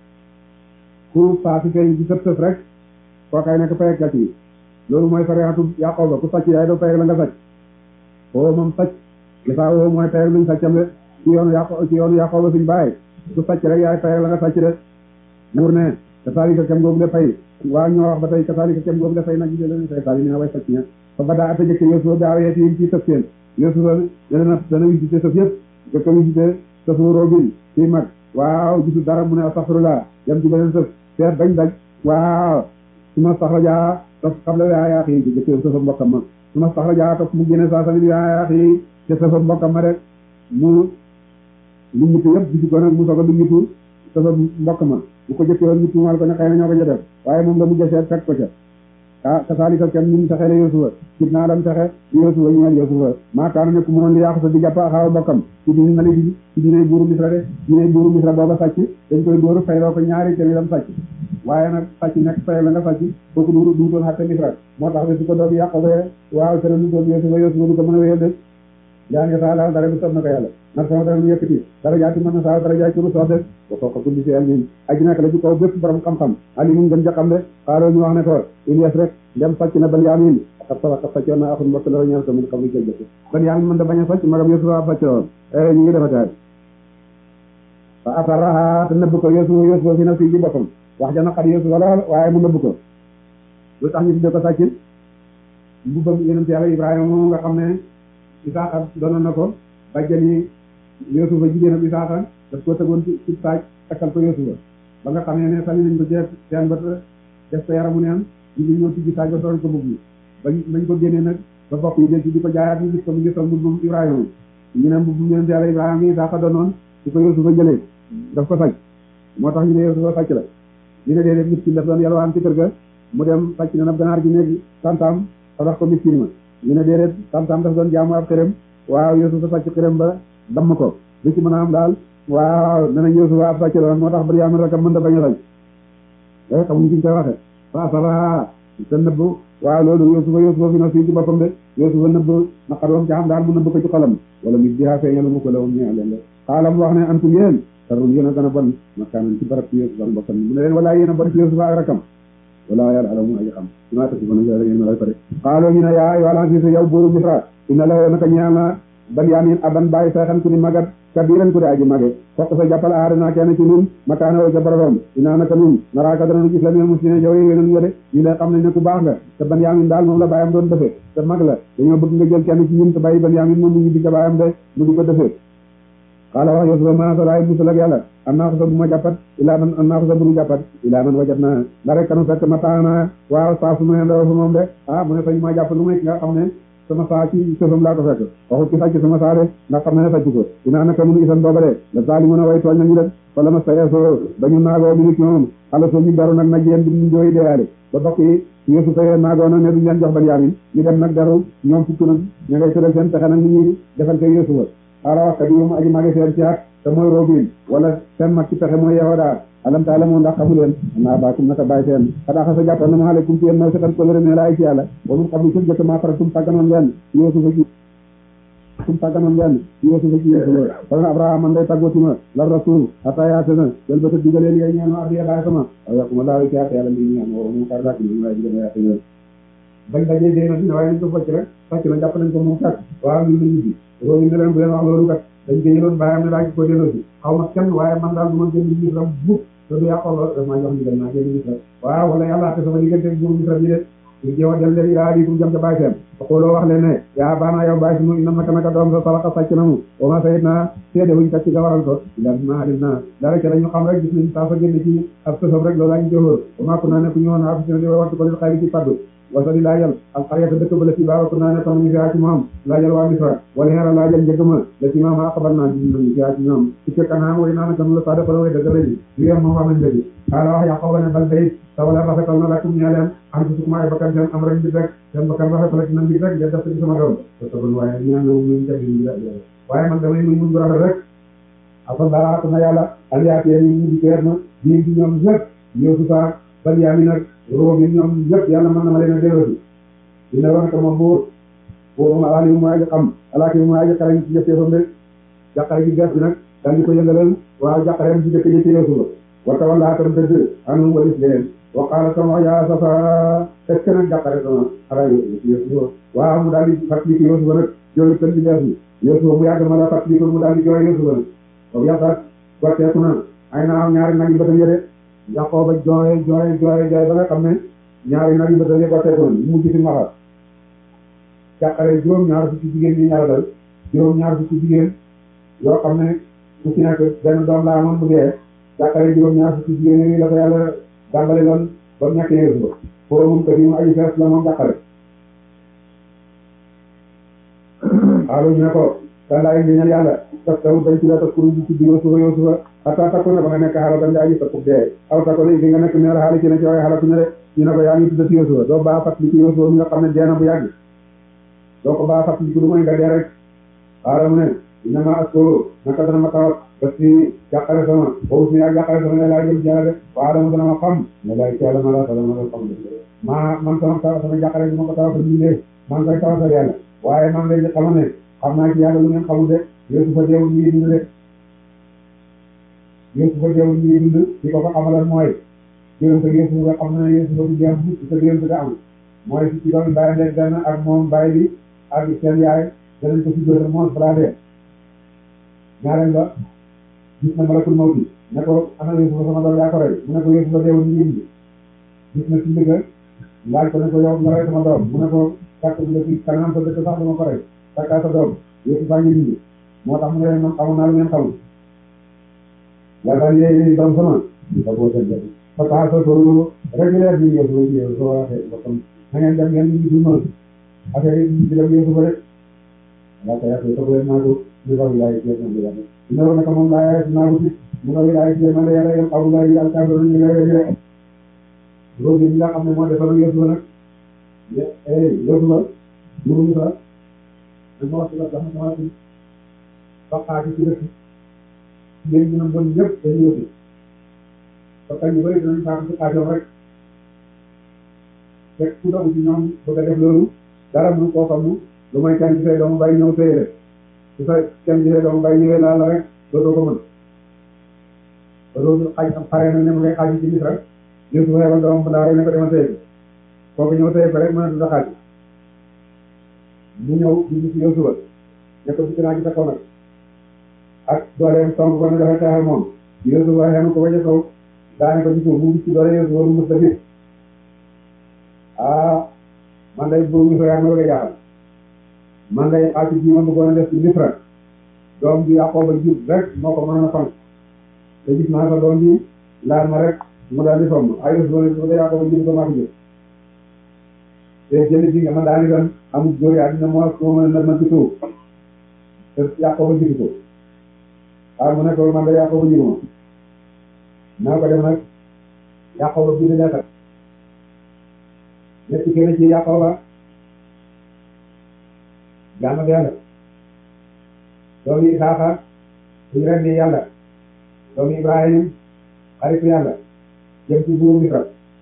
ku faasi feeñ ci sëf sëf rek koo kay nekk fayekkat yi loolu mooy sariatu Yaqooba ku sàcc yaay doo fayek la nga sàcc o moom sàcc jasaa o mooy fayek luñ sàccam de ci yoonu Yaqooba ci yoonu Yaqooba suñ bàyyi ku sàcc rek yaay fayek la nga sàcc de muur ne kasaalika kem googu de fay waa ñoo wax ba tey kasaalika kem googu de fay nag jëlee leen fay saali ni nga way sàcc ña fa ba daa ata jëkk Yuusufa gaaw yeeti yi ci sëf seen Yuusufa dana dana visité sëf yëpp jëkk visité sëfu Robil fii mag waaw gisul dara mu ne astaxfirullah yam ci beneen sëf seet bañ daj waaw su ma saxrajaa topp xam la yaa yaax yi ci jëkk sëfa mbokkam ma su ma saxrajaa topp mu génne saa samit yaa yaax yi ci sëfa mbokkam ma rek mu lu ñitu yëpp gisu ko nag mu soog a lu ñitu sëfa mbokk ma bu ko jëkkee woon ñu tuumal ko ne xëy na ñoo ko jëdef waaye moom la mu jëseet fekk ko ca ah kasaalika kenn ñun fexe la Yuusufa kit naa dam fexe Yuusufa ñeel Yuusufa maakaana nekk mu woon li yàqu sa di jàpp xaaw bokkam ci dini na li ci dinay buuru Misra de dinay buuru Misra booba sàcc dañ koy dóoru fayloo ko ñaari kër yi dam sàcc waaye nag sàcc nekk fay la nga sàcc kooku du duutoon xatte Misra moo tax bi su ko doom yàqu ba waaw te du doon Yuusufa Yuusufa du ko mën a wéyal de yaa ngi saa laal dara du sob na ko yàlla nag sama dara mu yëkkati dara jaati mën na saa dara jaay kuru soob de ba kooka kulli fi ilmin aji nekk la ci kaw bépp borom xam-xam ali mun gën ja xam de xaaloo ñu wax ne ko Ilyas rek ndem sàcc na Benyamin xat sala xat sàccoon na axun mbokk la ñeel ko min xam li jël Benyamin mën da bañ a sàcc magam Yuusufa sàcc woon ñu ngi defataay fa asarraha te nëbb ko Yuusufa Yuusufa fi na fii ji boppam wax ja naqari Yuusufa lool waaye mu nëbb ko lu tax ñu tuddee ko sàcc mbubbam yonent yàlla Ibrahima moom nga xam ne Isaaxa doonoon na ko bàjjani Yuusufa jigéenam Isaaxa daf ko tegoon ci ci saaj takkal ko Yuusufa ba nga xamee ne sànni nañ ko jeex seen bët def ko yaramu neen ñu ngi ñëw tijji saaj ba sool ko mbubb ba nañ ko génnee nag ba bokk yi del ci di ko jaayaat ñu gis ko mu ngi sol mbubbum Ibrahima ñu ne mbubbum yonent yàlla Ibrahima mi Isaaxa doonoon su ko Yuusufa jëlee daf ko sàcc moo tax ñu ne Yuusufa sàcc la ñu ne déedéet miskin daf doon yalwaan ci kër ga mu dem sàcc na nag ganaar gi néegi tantaam tabax ko miskin ma ñu ne déedéet tantaam daf doon jaamu ab xërëm waaw Yuusufa sàcc xërëm ba damm ko lu ci mën a am daal waaw nee nañ Yuusufa ab sàcc la moo tax Binyaamin rek mën da bañ a sañ eh xamuñ ci ñu koy waxee faasara te nëbb waaw loolu Yuusufa Yuusufa fi na fii ci boppam de Yuusufa nëbb naqar wam ci am daal mu nëbb ko ci xolam wala mi biaa feeñalu mu ko lawum ñe leen de xaalam wax ne antum yéen tarun yéen a gën a bon makaanan ci barab ci Yuusufa ak boppam mu ne leen walaa yéen a bon ci Yuusufa ak rakam walaa yàlla alamu aji xam si maa tasi bana da ngeen ma lay pare xaaloo ñu ne yaa yolan si yow buuru Misra inna la naka ñeel na Binyaamin aban bàyyi seexan ku di magat kabiran ku di aji mage fokk sa jàppal aare naa kenn ci ñun makaana wa ca barabam inaa naka ñun naraaka dana gis la mel muslimin yow wénan nga de ñu lay xam nañ ne ku baax nga te Binyaamin daal moom la bàyyam doon defee te mag la dañoo bëgg nga jël kenn ci ñun te bàyyi Binyaamin moom mu ñu di ca bàyyam de mu di ko defee xaala wax Yuusufa ma salaay musal ak yàlla am naa ko sa bu ma jàppat ilaa man am naa ko sa bu ñu jàppat ilaa man wajat naa la rek kanu fekk ma taana waaw saa su ma ndaw fa moom de ah mu ne sañ ma jàpp lu may nga xam ne sama saa ci sëfam laa ko fekk waxut ci sàcc sama saa de ndax xam ne sàcc ko dinaa naka mënu isan booba de la zalimuna way tooñ nañu de wala ma saye soo dañu naagoo bi ni ci moom xala soo ñu daru nag naj yéen bi ñu jooy deyaale ba bokk yi Yuusufa naagoo nag ne duñu leen jox Binyaamin ñu dem nag daru ñoom fukk nag ña ngay tëral seen pexe nag ni ñuy defal ko Yuusufa xaala wax kat yomu aji mage seen ci ak te mooy Robiin wala seen mag ci pexe mooy Yahuda alam taalamu ndax xamu leen naa baakum naka bàyyi seen xanaa xasa jàppoon na ma aleykum ci yéen naw setan kolëre ne laay ci yàlla wa mun xam ni seen jëkk maa fara tum tàgganoon ngeen Yuusufa ci tum tàgganoon ngeen Yuusufa ci Yuusufa kon Abraham man day tàggooti ma la rasul ata yaate na jël ba ta digaleen ngay ñeen ma ardiya baay sama aw yàquma laaw ci yaate yàlla mbi ñaan wo mu kar dak ñu lay digal yaate ñoon bañ dajee dee na dina waaye nañ ko focc rek fàcc na jàpp nañ ko moom kat waaw ñu ñu ci roolu ne leen bu leen wax loolu kat dañ ko yëloon bàyyam ne daa ko delloo si xaw ma kenn waaye man daal du ma génn Misra bu te du yàqoo loolu daf maa jox ndigal naa génn Misra waaw wala yàlla te sama diggante ak buur Misra bi de ñu jéem a dem leen yaa di pour jëm ca bàyyi seen xooloo wax leen ne yaa baanaa yow bàyyi sunu inam naka naka doom sa salaka sàcc na mu wa ma sayit naa seede wuñ kat ci nga waral ko ila bi ma alim naa dara ca dañu xam rek gis nañ saa fa génn ci ab sësam rek loolu laa ñu joxóor wa maa kun naa nekk ñu woon afisina di waxtu ko lil xayri ci paddu wasali laajal alxaryata dëkk ba la ci baabako naa ne tam ñu fiyaa ci moom laajal waa Misra wala xeera laajal njëgg ma la ci maam xabar naa gis nañu fiyaa ci ñoom ci fekk anaam way naa naka nu la saa defal way dëgg lañu li yem moom wax nañ dëgg xaala wax Yaqooba ne bal bayit sa wala rafetal na lakum ñee leen am ci sukuma ay bakkan seen am rek mbir rek seen bakkan rafetal ci na mbir rek ngeen def ci sama doom te tabul waaye ñaan na muñ njëgg ñu waaye man damay muñ muñ bu rafet rek afal baraatu na yàlla aliyaat yéen ñu di keer na bii ci ñoom ñëpp Yuusufa Binyaamin nag Robiin ñoom ñëpp yàlla mën na ma leen a delloo si dina wax ko moom buur buur ma ali mu aji xam alaaki mu aji xarañ ci jëfeefam de jàqare gi gas bi nag daal di ko yëngalal waaw jàqareem ci jëkk jëkk Yuusufa wata wala tam dëgg anu walis leen wa qaala sama yaa safa est-ce que nag jàqare sama xara Yuusufa waaw mu daal di fàttali ko Yuusufa nag jooyu kën di gas bi Yuusufa mu yàgg ma la fàttali ko mu daal di jooy Yuusufa nag boobu yàqat gotteeku na ay na am ñaari nag yi bëtam yëde Yaqooba jooy jooy jooy jooy ba nga xam ne ñaari nag yi bëtam yë gotteeku na mu mujj si maxar jàqare juróom ñaar fukki jigéen ñi ñaar dal juróom ñaar fukki jigéen yoo xam ne ku ci nekk benn doom laa amoon bu dee jàqare juróom ñaar fukki jigéen yooyu la ko yàlla dàmbale loon ba mu ñàkkee Yuusufa pour moom kër yi mu aji fees la moom jàqare xaalu ñu ne ko kan laa indi ñal yàlla tas taw dañ ci la tas kuru ci bi Yuusufa Yuusufa xataa takku na ba nga nekk xaala dan di aji sa kub dee aw takku na fi nga nekk meer xaali ci ne ci waaye xalatu ne de ñu ne ko yaa ngi tudda ci Yuusufa doo baa fàttali ci Yuusufa mi nga xam ne dee na bu yàgg doo ko baa fàttali ci lu mooy nga dee rek xaaral mu ne ina ma asko naka dana ma tawat parce que jàqare sama boobu si ak jàqare sama ne laa jëm ci yàlla de waaw dama dana ma xam ne laa ci yàlla ma la ta dama la xam maa man sama taw sama jàqare bi ma ko tawatal bindee maa ngi koy tawatal yàlla waaye man lay xamal ne xam naa ci yàlla lu ngeen xamul de Yuusufa deewul ñii dund de Yuusufa deewul ñii dund di ko ko xamalal mooy diggante Yuusufa nga xam ne Yuusufa du jeex ci sa diggante da am mooy si ci doon bàyyi leen benn ak moom bàyyi bi ak seen yaay danañ ko si jël moos balaa dee ñaareel ba gis na malakul mawti ne ko ana Yuusufa sama doom yaa ko rey mu ne ko Yuusufa deewul ñii dund gis na ci ndigal laaj ko ne ko yow nga rey sama doom mu ne ko kàtt bi la ci kanam sa dëkk sax dama ko rey sakkaa sa doom Yuusufa ngi dund moo tax mu ne man xamul naa lu ngeen xamul yàlla yéen doom sama da boo seen jëf fata sa solu régulière bi Yuusufa yi Yuusufa waxee boppam na ngeen dem ngeen ñu dul affaire yi di dem Yuusufa rek wala ko yàq yi toog leen naa ko ñu wax yaay ci yéen ñëw na ko moom laa yore naa wuti mu ngi laay jéem a la yore yow xaw nga yàlla kàddu ñu lay yore loolu yi nga xam ne moo defal Yuusufa nag eh Yuusufa mënuñu fa dañoo wax la dafa sama ci baqaati ci dëkk léegi ñu ne bon ñëpp dañuy yóbbu parce que ñu bëri dinañ faa ci xaajoon rek fekk ku dogu ci ñoom bëgg a def loolu dara mënu koo xam lu may kenn gisee doomu bay ñëw téye rek su fa kenn gisee doomu bay ñëwee laal la rek dootoo ko mën ba loolu xaj am xare na ne mu ngay xaaj ci Misra yéen su ma yebal doomam bu ndaw rek ne ko demal téye ko kooku ñëw téye ko rek mën a dund xaaj mu ñëw di gis yow suba ne ko gis naa ci sa kaw nag ak dooleem song ko ne dafay xeexal moom yow suba xeenu ko ba ca kaw daane ko ci suuf mu gis ci doole yow suba lu mus dafit ah man day buru Misra yaa ngi ma bëgg a jaaxal man day xaaj ji ma bëggoon a def ci Misra doom bi Yaqooba jub rek moo ko mënoon a fank te gis naa sa doom bi laal ma rek mu daal di somm ay yëf doon su ko Yaqooba jub ko maa ko jub te jënd bi nga ma daal di doon amul góor yaa dina moo ko mën a ma ci suuf te Yaqooba jiitu ko waaw mu ne ko man day Yaqooba jiitu ma naa ko def nag Yaqooba bind leetar nekk kenn ci Yaqooba jaamu yàlla doomu Isaaxa suñu rendi yàlla doomu Ibrahim xaritu yàlla jëm ci buuru Misra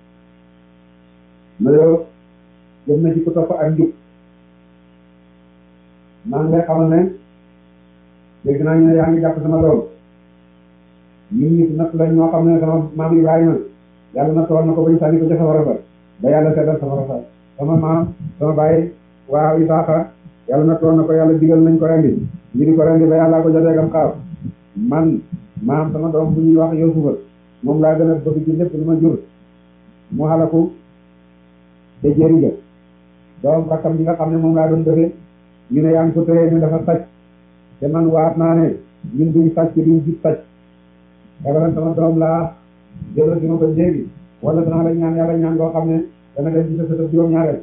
ma yow jëm na ci ku topp ak njub maa ngi lay xamal ne dégg naa ñu ne yaa ngi jàpp sama doom ñun ñi natt lañ ñoo xam ne sama maam Ibrahima yàlla nattoon na ko bañ sànni ko ca safara ba ba yàlla seddal safara sa sama maam sama baay waaw Isaaxa yàlla nattoon na ko yàlla digal nañ ko rendi ñu di ko rendi ba yàlla ko jotee gam xaar man maam sama doom bu ñuy wax Yuusufa moom laa gën a bëgg ci lépp lu ma jur mu xalaku te jëri ja doom rakkam bi nga xam ne moom laa doon defee ñu ne yaa ngi ko tëree ne dafa sàcc te man waat naa ne ñun duñ sàcc duñ gis sàcc ebalan sama doom laa jëlal si ma ko léegi wala danaa la ñaan yàlla ñaan koo xam ne dana dem ci sa sëtëb juróom-ñaareel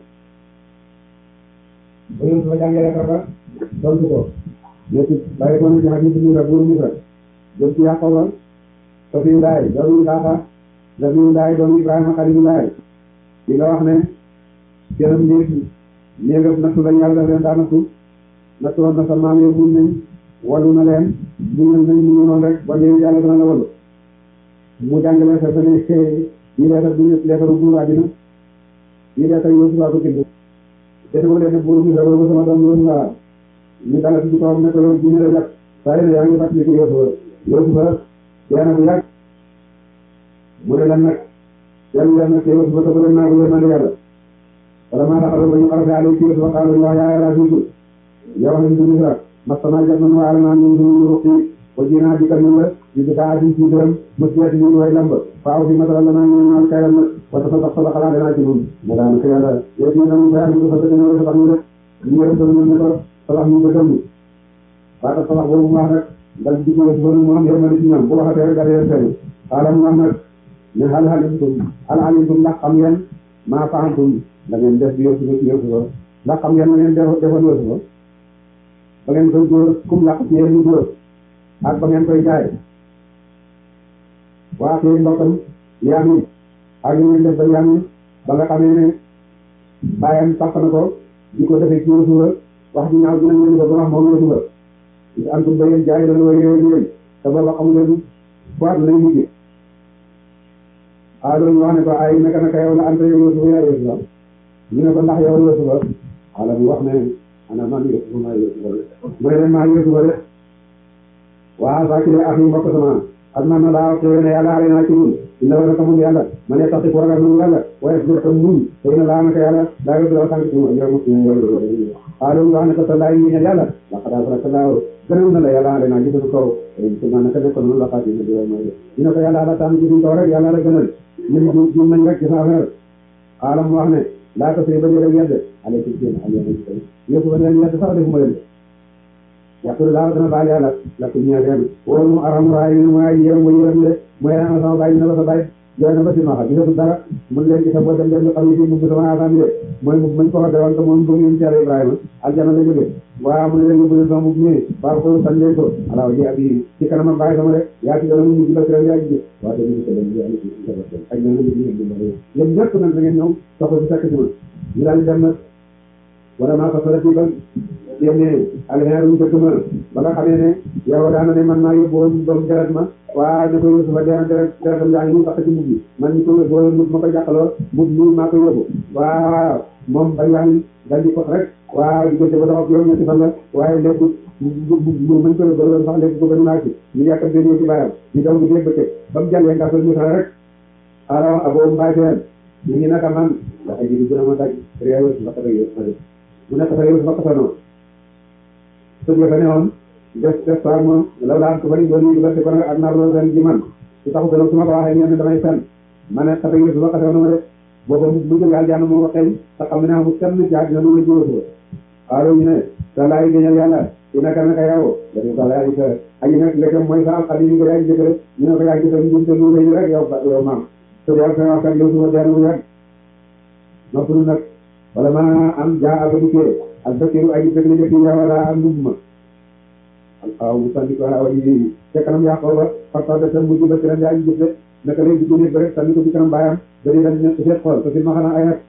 ba Yuusufa jàngee lekkar ba tontu ko ñetti bàyyi ko na jaxat ñi ci Misra buuru Misra jëm ci Yaqooba Safiyu Laay doomu Isaaxa Safiyu Laay doomu Ibrahima Xaliilu Laay di nga wax ne seenam néeg néegam nattu lañ yàlla daf leen daa nattu nattu woon na sa maam yow muñ nañ wallu na leen muñal nañ muñu noonu rek ba léegi yàlla dana la wallu mu jàng leetar ba ne yi leetar bu ñu leetaru buuru àddina yi leetar Yuusufa ko bind te ko leen ne buuru Misra boobu sama doom Yuusufa ñu dalati ci kawam ne ko yow diine la jàpp saa yi ne yaa ngi fàttaliku Yuusufa Yuusufa teena bu yàgg mu ne lan nag yàlla yàlla nag Yuusufa te bëgg naa ko yërmande yàlla wala maa taxaw ba ñu xarale àll ci Yuusufa xaaral ñu wax yaa yaa suutu yow nañ du Misra masana jot nañu waale naa ñu suñu ruqi wa jinaa di kan la di di kaa ci dërëm mësiyati ñu way lamb faaw fi masala la naa ñu naan kayam nag wala sa sax sa xalaat naa ci ñun mu daan ko yàlla yow ñu nañu bayal ñu fa dëgg ñu sa ñu rek ñu yërëm ñu ñu ko salax ñu ko dem waata salax boobu mu wax nag dal di ko Yuusufa mu am yërmande ci ñoom bu waxatee rek dal yéen seen xaaral mu wax nag ne hal halimtum hal halimtum ndax xam ngeen maa faantum da ngeen def bi Yuusufa ci Yuusufa ndax xam ngeen na ngeen defoon Yuusufa ba ngeen koy góor kum làq ci yéen ñu góor ak ba ngeen koy jaay waa kii mbokkam yaam yi ak li ngeen def ba yaam yi ba nga xamee ne bàyyam sàq na ko di ko defee ci Yuusufa wax ji ñaaw dinañ leen ko ba wax moom Yuusufa di antum ba yéen jaay dana way yooyu yéen te booba xamu leen fois lay mujj ah loolu ñu wax ne ko ay naka naka yow la anta yow Yuusufa yaa Yuusufa ñu ne ko ndax yow Yuusufa ala bi wax ne ana man Yuusufa maa Yuusufa mu ne leen maa Yuusufa de waaw saa ci ne ak yi mbokk sama ak man na daa xëy ne yàlla naa ci ñun inna war naka mun yàlla ma ne tax ci ko ragal mun yàlla waaye su ko mun xëy na laa naka yàlla daa yóbbu la tànk ci moom yow mos ñu yow waaw loolu wax ne ko sa laay ñu ne yàlla wax daa fa laaw gënal na la yàlla naa gisul kaw su ma naka nekkoon noonu la xaati na di mooy ñu ne ko yàlla la tànn ci suñ kaw rek yàlla la gënal ñun ñu nañ rek ci sa affaire xaalam wax ne laa ko sëy ba jëlee yedd ale ci seen ak yéen ci yëpp ba leen yedd sax defuma leen yàqul laa dana baal yàlla la ko ñëw leen wóor mu aram raay mi mooy yërëm ba yërëm de mooy sama baay ñu ne ko sa baay jooy na ba si maxa gisatul dara mun leen gisa boo dem leen ñu xam ne fii mugg sama asam de mooy mugg mañ ko waxee woon que moom bëgg yéen ci Yàlla Ibrahima aljana la jógee waaw mu ne leen yóbbu leen sama mugg ñëwee baax ko sañ leen ko alaaw ji abi ci kanam bàyyi sama de yaa ci dana mu mujj ba yaa ji waaw te ñu ko dem ñu ak ñoo ngi ñu ngi yéen ñëpp nag da ngeen ñëw topp si fekk si ma ñu daal di dem nag wala maa ko sala ci ba yéen alxeeru njëkk ma ba nga xamee ne yow daana ne man maa yóbbu woon doom deret ma waa ne ko Yuusufa dee deret deretam yaa ngi ñu tax ci mbubb bi man ñu ko yóbbu woon mbubb ma ko jàqaloo mbubb mi maa ko yóbbu waaw moom ba yaa ngi dal di ko rek waaw diggante ba dox ak yow ñetti fan la waaye léegi bu mañ ko yóbbu woon sax léegi ko gën naa ci ñu yàkkam benn ci bàyyam ñu daw di dégg bëccëg ba mu jàngee nga sol ñu sax rek alors aboo mbaay teen ñu ngi naka man dafa ji di gën a ma daj réew si bakka yow mu nekk sa yow si bakka noonu sëñ bi fa ne woon des des fois moom la daan ko bëri doon ñu ko nag ak nar loolu ren ji man su taxu gënoon su ma ko waxee ñeen damay fen ma ne xata yi su ma xasee na ma de booba mu jóge aljana moo ko xëy te xam ne amul kenn jaag na lu ma jiwatu waaw ñu ne sa laay gëñal yàlla i naka naka yow dañu ko laaj sa aji nag ndekam mooy sa alxam yi nga yaay jëkk rek ñu ne ko yaay jëkk ñu te lu rëy rek yow yow maam te yow sa wax ak yow suma jaar mu yàgg noppalu nag wala ma am jaa ak dikkee ak dëkkiru aji dëkk la jëkk ya wala am mbubb ma alxaw mu sandi ko awa yi ca kanam yàqoo ba farta sa mujj ba ci ren yaa ngi jëf naka lay dugg néeg ba rek sandi ko ci kanam baayam ba di dañ seet xool te fi ma xanaa ay nag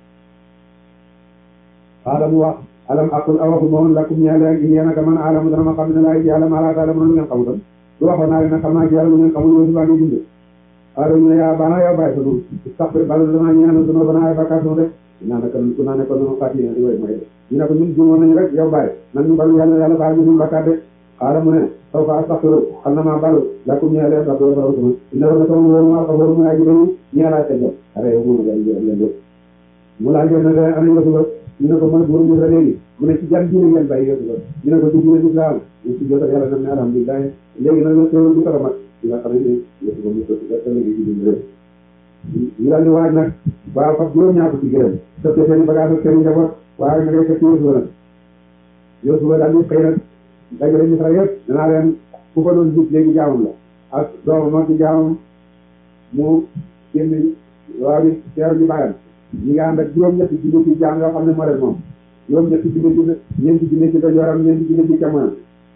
xaala mu wax alam aqul awaxu moom lakum ñeel leen in yéen a man alamu dana ma xam ne laay ci yàlla ma laa taala mënoon ngeen xamutoon du waxoon naa leen nag xam naa ci yàlla lu ngeen xamul Yuusufa ngi dund xaala ñu ne yaa baana yow bàyyi sunu istaqfir bal dana ñaanal sunu bana ay bakkaar sunu de naa ne kon ku naa ne kon noonu fàttali ne di way mooy de ñu ne ko ñun juumoon nañu rek yow bàyyi nan ñu balu yàlla yàlla baal ñu suñu bakkaar de xaala mu ne saw fa astaxfiru xam na maa balu lakum ñeel leen rabbi farasuma ina war na sama wóoru maa ko wóoru mu aji bañu ñeelaa ca jox ara yow mënu gay jëram leen de mu laaj leen ne de ana Yuusufa ñu ne ko mooy buuru Misra léegi mu ne ci jan diine ngeen bàyyi Yuusufa ñu ne ko ci diine lislaam ñu ci jot ak yàlla nam ne alhamdulilah léegi nag teewul du ko ramat di nga xam ne Yuusufa mu ko ci léegi ci dund rek ñu daal di waaj nag waaw fab juróom ñaar ko ci gërëm sëpte seen bagage ak seen njaboot waaye na ngay fekk Yuusufa nag Yuusufa daal di xëy nag dajale Misra yëpp danaa leen ku ko doon jub léegi jaamam la ak doomam ak ci jaamam mu génn waaw bi teeru ñu bàyyam ñi nga ànd ak juróom-ñetti junne ci jaam yoo xam ne moo leen moom juróom-ñetti junne ci ñeenti junne ci dojooram ñeenti junne ci càmmoñam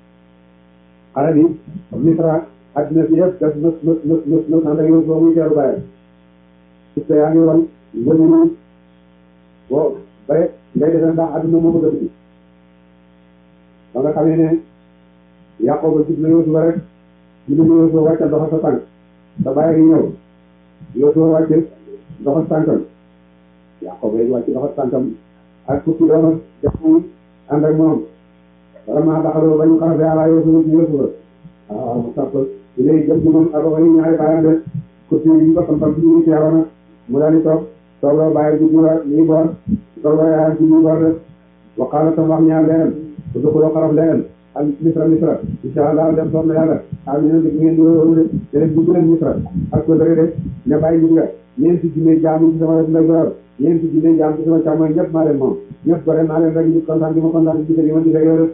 xale bi Misra addina bi yëpp def nës nës nës nës nës ànd ak yow soo muy teeru bàyyam parce que yaa ngi wan ngënunu boo bare ngay defee ndax adduna moo bëgg a dugg ba nga xamee ne yàqoo ba jub na Yuusufa rek ñu ne Yuusufa wàccal doxal sa tànk sa bàyyi ngi ñëw Yuusufa wàccal doxal tànkam yàqoo ba wàcc doxal tànkam ak fukki doom def ànd ak moom vraiment daxaloo ba ñu xarafee ala Yuusufa ci Yuusufa waaw mu sàpp léegi jëm ci moom ak yi ñaari bàyyam de kurti yi ñu ko sampal ci ñu teewoon mu daal di toog toog loo bàyyi ji ñuy boor toog loo yaayam ci ñuy boor de waqaala tam wax ñaar leen su duxuloo xaraf leen ak Misra Misra incha allah dem soom na yàlla ak ñu ne dëgg ngeen di wóolu de te def dugg leen Misra ak ko dëgg de ne bàyyi ji nga ñeenti junne jaam yi ci sama wet ndeyjoor ñeenti junne jaam ci sama càmmoñ ñëpp maa leen moom ñëpp gore naa leen rek ñu kontaan di ma kontaan di gisee li ma gisee yow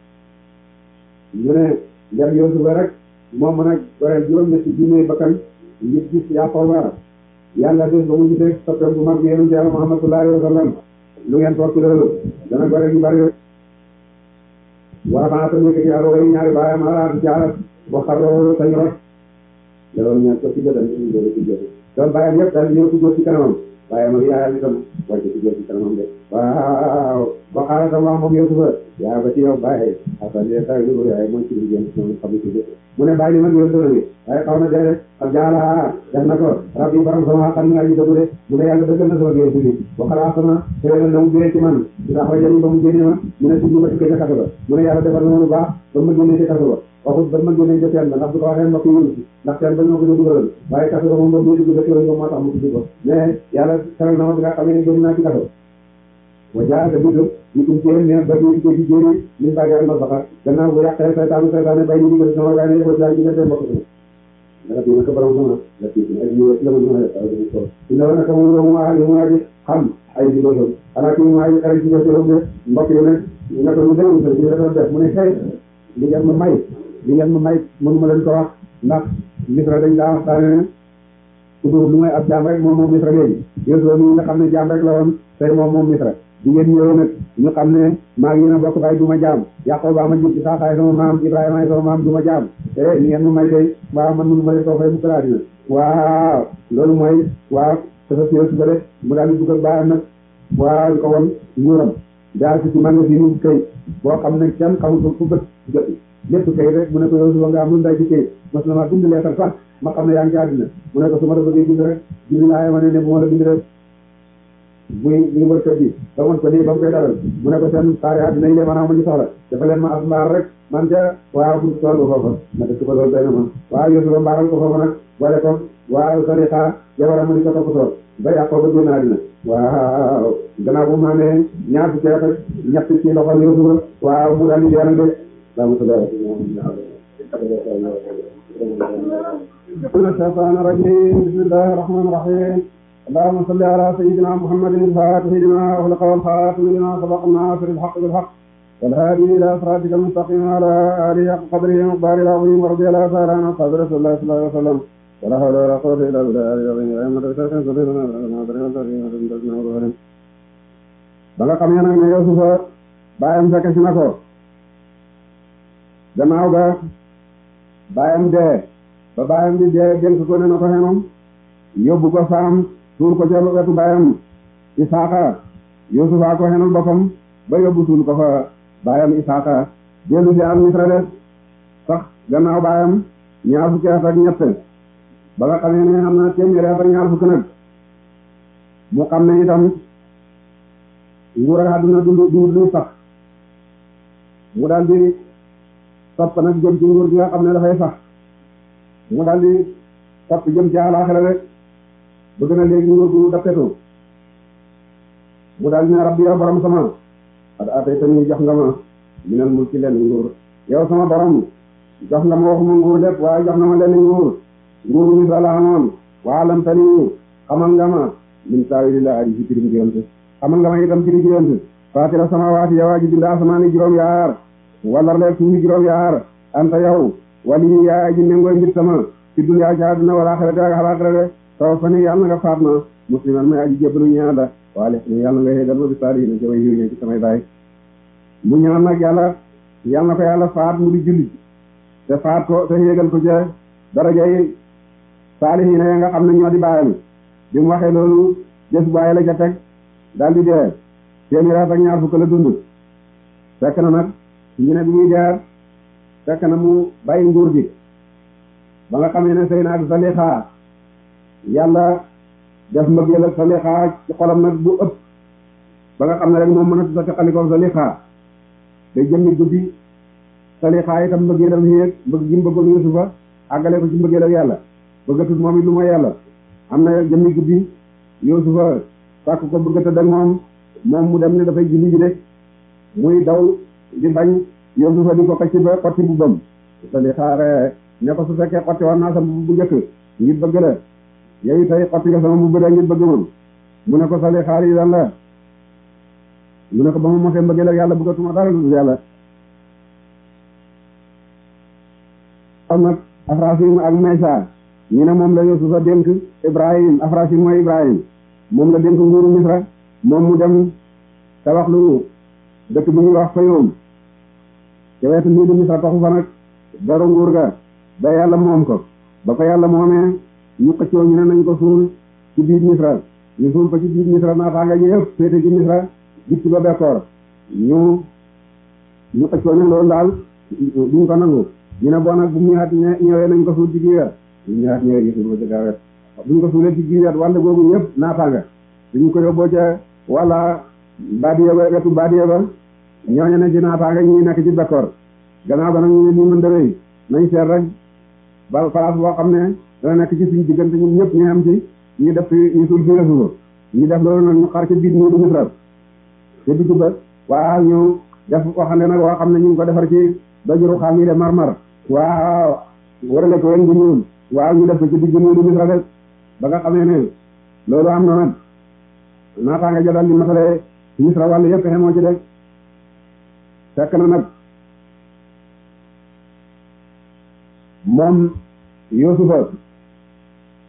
ñu ne njab Yuusufa rek moom mën a gore juróom-ñetti junne bakkan ngir gis Yaqooba yàlla bés ba mu gisee soppeem bu mag bi yonent Yàlla Muhammad sallallahu alayhi wa sallam lu ngeen toog ci loolu dana gore ñu bari war a faa tamit ci aro yi ñaari baayam ala ci ala bo xaroo tañ rot loolu ñaan ko ci jëdal ñu do ci jëdal doon baayam yëpp daal ñëw ci góor ci kanamam baayam ak yaayam itam wàcc ci góor ci kanamam de waaw ba xaaral tam wax moom Yuusufa yaa ba ci yow bàyyi asale tay lu yaay mooy ci liggéey moom xam ci jëf mu ne bàyyi man Yuusufa ni waaye xaw na dee rek ak jaala def na ko rabbi borom sama xam nga ñu dëgg de mu ne yàlla dëggal na sama géej bi ba xalaat sama xëy na mu bee ci man ndax rajani ba mu génne ma mu ne ci ma ci kaso ba mu ne yàlla defal na ma lu baax ba ma génne ci kaso ba waxut ba ma génne jëfeen ba ndax bu ko waxee mbokk yi ndax teen ba ñoo ko dugaloon waaye kaso ba moom ba mu dugg dëkk yooyu moo tax mu tuddi ko mais yàlla teral na ma bi nga xamee ne génn naa ci kaso wa jaa ka bitu ñu kum jéem ne ba ñu ci jéeri min bàgge al masbaxa gannaaw bu yàqee saytaanu saytaane bay ñu digal sama gaay ne yëpp jaay ci gerte mbokk sama dara bi naka borom sama la ci ay ñu la ñu ay ko ina wana ka mu mu ali mu aji xam ay di do ana ki mu ay ay ci gerte de mbokk yi ne naka mu dem ci la doon def mu ne xëy li ngeen ma may li ngeen ma may mënu ma leen ko wax ndax Misra dañ daa waxtaane ne ku dul lu may ab jaam rek moom moom Misra léegi Yuusufa mi nga xam ne jaam rek la woon tey moom moom Misra di ngeen ñëwee nag ñu xam ne maa ngi yéen a bokk baay du ma jaam Yaqooba ma jur Isaaxa sama maam Ibrahima sama maam du ma jaam te ni ngeen ma may tey waaw man mënu ma leen koo fay bu ko laaj waaw loolu mooy waaw dafa si Yuusufa de mu daal di dugg ak baayam nag waaw ko won nguuram daal ci ci magasin mu kay boo xam ne kenn xamul fu bët jot lépp kay rek mu ne ko Yuusufa nga am lu nday ci kay mas na ma bind leetar sax ma xam ne yaa ngi ci àddina mu ne ko su ma la bëggee bind rek bind laa ma ne ne bu ma la bind rek buy buy wër kër gi ba woon ko nii ba mu koy dalal mu ne ko seen saari àddina yi de maanaam ma ñu soxla dafa leen ma as mbaar rek man ca waaw pour tool ko foofa ma def ko loolu day na ma waaw Yuusufa mbaaral ko foofa nag boole ko waaw Saliha jabaram ma di ko toppatoo ba yàqoo ba génn àddina waaw gannaaw bu mu amee ñaar fukki at ak ñett ci loxo Yuusufa waaw mu daal di dee nag de من الشيطان الرجيم بسم الله الرحمن الرحيم اللهم صل على سيدنا محمد الفاتح لما أغلق والخاتم لما سبق الناصر الحق بالحق والهادي إلى صراطك المستقيم على آله حق قدره ومقداره العظيم ورضي الله تعالى عن أصحاب رسول الله صلى الله عليه وسلم ولا حول ولا قوة إلا بالله العظيم ba nga xam ne nag ne Yuusufa baayam fekk si na ko gannaaw ga baayam dee ba baayam di dee dénk ko ne na ko xenoom yóbbu ko saam suul ko ca wetu baayam Isaaxa Yuusufa ko xenul boppam ba yóbbu suul ko fa baayam Isaaxa dellu si am Misra de sax gannaaw baayam ñaar fukki at ak ñett ba nga xamee ne am na téeméeri at ak ñaar fukki nag mu xam ne itam nguur ak àdduna du du lu sax mu daal di topp nag jëm ci nguur gi nga xam ne dafay sax mu daal di topp jëm ci àllaaxira rek bëgg na léegi nguur gu dappetu mu daal di ne rabbi yow borom sama ad ataytani jox nga ma minal mulki leen nguur yow sama borom jox nga ma waxuma nguur lépp waaye jox nga ma leen nguur nguur mi sa la amoon waa lam tani xamal nga ma min taawili la ari ci firim géwante xamal nga ma itam firi géwante faatira samawaati yow aji bind asamaani juróom yaar wala leeg suufi juróom yaar anta yow wali yaa aji méngooy mbir sama ci dunya ci àdduna wala axirate ak alaxira de taw fa ni yàlla nga faat ma musliman may aji jébbalu ñaanda waale yàlla nga xéegal ma bi saali na ci way yiw ñe ci samay baay mu ñaan nag yàlla yàlla na ko yàlla faat mu di julli te faat ko te xéegal ko ca darajay saalihiina ya nga xam ne ñoo di baayam bi mu waxee loolu jës baay la ca teg daal di dee téeméer ak ñaar fukk la dund fekk na nag ñu ne bi muy dee fekk na mu bàyyi nguur gi ba nga xamee ne sëy na ak Saliha yàlla def mbëggeel ak Saliha ci xolam nag bu ëpp ba nga xam ne rek moom mën a tuta teqalikoo Saliha day jëmmi guddi Saliha itam mbëggeelam yéeg bëgg gi mu bëggoon Yuusufa àggale ko ci mbëggeel ak yàlla bëggatut moom it lu mooy yàlla am na jëmmi guddi Yuusufa sàkk ko bëgg a tëdd ak moom moom mu dem ne dafay julli ji de muy daw di bañ Yuusufa di ko xëcc ba xotti bu bëm Saliha re ne ko su fekkee xotti war naa sa bu njëkk ngir bëgg la yow tey xotti nga sama bu bëdee ngir bëgg moom mu ne ko Saliha yi lan la mu ne ko ba ma mosee mbëggeel ak yàlla bëggatuma dara lu yàlla am nag Afrasim ak Meesa ñu ne moom la Yuusufa dénk Ibrahim Afrasim mooy Ibrahim moom la dénk nguuru Misra moom mu dem tabax lu dëkk bi ñuy wax Fayoum te wetu lii di Misra taxu fa nag dara nguur ga ba yàlla moom ko ba ko yàlla moomee ñu xëccoo ñu ne nañ ko suul ci biir Misra ñu suul ko ci biir Misra naataanga ñu yëpp féete ci Misra gis ba bekkoor ñu ñu xëccoo ne loolu daal duñ ko nangu ñu ne boo nag bu mu ñëwaat ñëwee nañ ko suul ci biir wet bu ñëwaat ñëwee ñu suul ko ci gaa wet buñ ko suulee ci biir wet wàll googu yëpp naataanga duñ ko yóbboo ca wala baadiya ba wetu baadiya ba ñooñu ne ci naataanga ñuy nekk ci bekkoor gannaaw ba nag ñu ne lii mën da wéy nañ seet rek ba place boo xam ne dana nekk ci suñu diggante ñun ñëpp ñu am ci ñu def ñu suul fi Yuusufa ñu def loolu nag ñu xar ci biir ñu du Misra te digg ba waaw ñu def ko xam ne nag woo xam ne ñu ngi ko defar ci dojuru xam yi de marmar waaw warale ko wen gu ñuul waaw ñu def ko ci digg ñu du Misra rek ba nga xamee ne loolu am na nag naataanga ja dal di matale Misra wàll yëpp xemoo ci rek fekk na nag moom Yuusufa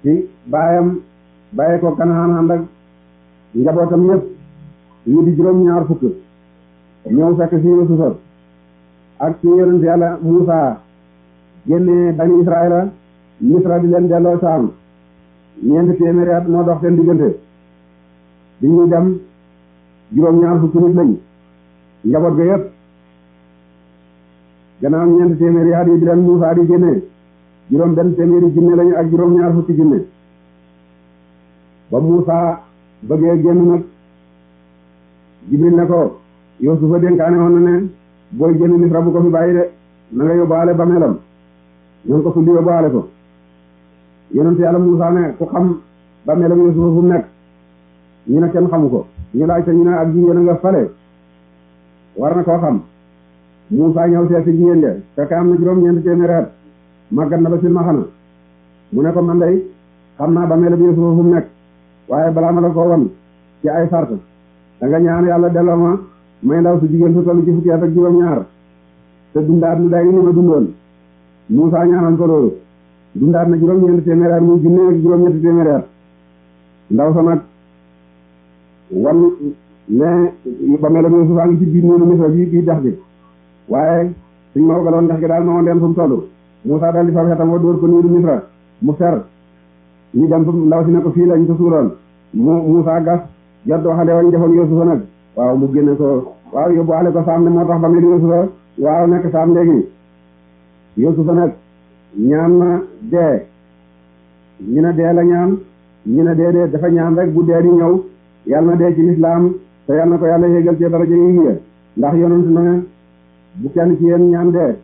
ci baayam bàyyi ko Kanaan ànd ak njabootam yëpp ñu di juróom ñaar fukk ñëw fekk ci Yuusufa ak ci yonent yàlla Muusa génne bani Israëla Misra di leen delloo Saam ñeenti téeméeri at moo dox seen diggante bi ñuy dem juróom ñaar fukki nit lañ njaboot ga yëpp gannaaw ñeenti téeméeri at yi di leen Muusa di génne juróom benn téeméeri junne lañu ak juróom ñaar fukki junne ba Muusa bëggee génn nag Jibril ne ko Yuusufa dénkaane woon na ne booy génn Misra bu ko fi bàyyi de na nga yóbbaale ba melam ñoo ko sulli yóbbaale ko yonent yàlla Muusa ne ku xam ba melam Yuusufa fu mu nekk ñu ne kenn xamu ko ñu laaj te ñu ne ak jigéen a nga fale war na koo xam Muusa ñëw seet si jigéen ja fekk am na juróom ñeenti téeméeri at màggat na ba si maxana mu ne ko man day xam naa ba melam Yuusufa fu mu nekk waaye balaa ma la ko won ci ay sart da nga ñaan yàlla delloo ma may ndaw su jigéen su toll ci fukki at ak juróom ñaar te dundaat lu day ni ma dundoon Muusa ñaanal ko loolu dundaat na juróom ñeenti téeméeri at muy junne ak juróom ñetti téeméeri at ndaw sa nag wan ne ba melam Yuusufa ngi ci biir noonu Misra bi bii dex gi waaye suñ ma wogaloon dex gi daal ma woon leen fu mu toll Muusa daal di fab xetam wa dóor ko nii du Misra mu fer ñu dem ndaw si ne ko fii lañ ko suuloon mu Muusa gas jot waxale wañ defoon Yuusufa nag waaw mu génne ko waaw yóbbuwaale ko Saam ne moo tax ba mel Yuusufa waaw nekk Saam léegi Yuusufa nag ñaan na dee ñu ne dee la ñaan ñu ne dee dee dafa ñaan rek bu dee di ñëw yàlla na dee ci lislaam te yàlla na ko yàlla yéegal ci daraja yi ngi ndax yonent na ne bu kenn ci yéen ñaan dee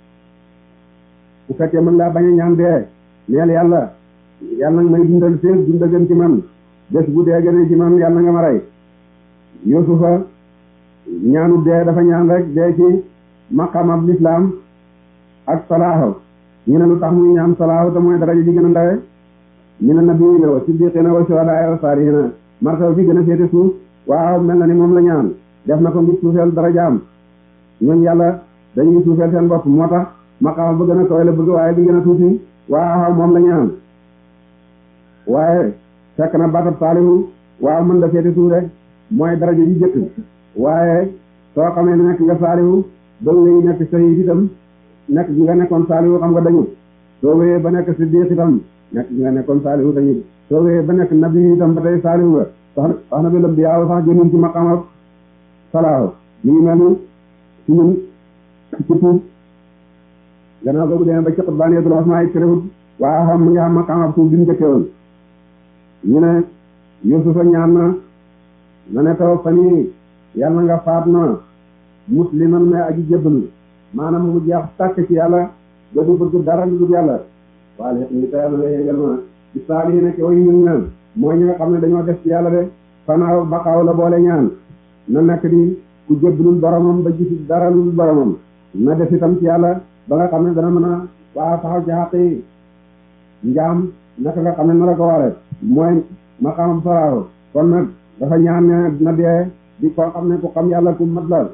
bu fekkee mën laa bañ a ñaan dee neel yàlla yàlla nag may dundal seen dunda gën ci man bés bu dee gënee ci man yàlla nga ma rey Yuusufa ñaanu dee dafa ñaan rek dee ci maqamab lislaam ak salaahu ñu ne lu tax muy ñaan salaahu te mooy daraja ji gën a ndawe ñu ne nabiyyiina wa siddiqiina wa shuhadaa wa saalihiina martaba bi gën a féete suuf waaw mel na ni moom la ñaan def na ko ngir suufeel darajaam ñooñ yàlla dañuy suufeel seen bopp moo tax maqaama ba gën a kawe la bëgg waaye bi gën a tuuti waaw moom la ñaan waaye fekk na baatab saalihu waaw mën da féete suuf rek mooy daraja ji jëkk waaye soo xamee ne nekk nga saalihu doog ngay nekk sahiid itam nekk gi nga nekkoon saalihu xam nga dañu soo wéyee ba nekk siddiq itam nekk gi nga nekkoon saalihu dañu soo wéyee ba nekk nabi itam ba tey saalihu nga sax wax na bi la biyaaw sax génnuñ ci maqaama salaahu ñu ngi mel ni ci ñun ci tuub gannaaw boobu demee ba ci xutbaaniyatul usmaa yi terewut waaw xam nga xam maqaama tuub bi mu jëkkee woon ñu ne Yuusufa ñaan na na ne taw fan yi yàlla nga faat na musliman may aji jébbalu maanaam mu jeex tàkk ci yàlla ba du bëgg dara lu dul yàlla waale ñu te yàlla yéegal ma ci saali yi nekk way ñun ñaan mooy ñi nga xam ne dañoo def ci yàlla de fanaaw baqaaw la boole ñaan na nekk di ku jébbalul boromam ba gisul dara lu dul boromam na def itam ci yàlla ba nga xam ne dana mën a waa taxaw ci xàq yi njaam naka nga xam ne na la ko waree mooy maqaamam salaahu kon nag dafa ñaan ne na dee di ko xam ne ku xam yàlla ku mat la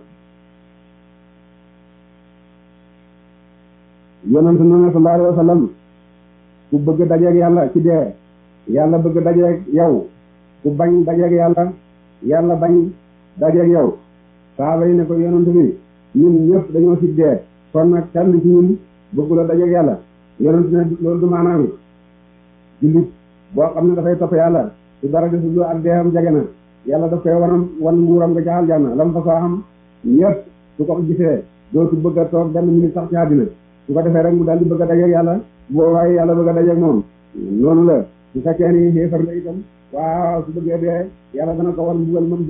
yonent na ne sallallahu alayhi wa sallam ku bëgg dajeeg yàlla ci dee yàlla bëgg dajeeg yow ku bañ dajeeg yàlla yàlla bañ dajeeg yow saaba yi ne ko yonent bi ñun ñëpp dañoo ci dee kon nag kenn ci ñun bëggu la dajeeg yàlla yonent ne loolu du maanaam jullit boo xam ne dafay topp yàlla su dara desul ak deexam jege na yàlla daf koy wanam wan nguuram nga ca aljanna lam fa soo xam yëpp su ko gisee dootu bëgg a toog benn minute sax ci àddina su ko defee rek mu daal di bëgg a dajeeg yàlla boo waaye yàlla bëgg a dajeeg moom noonu la su fekkee ni xéefar la itam waaw su bëggee dee yàlla dana ko wan mbugal moom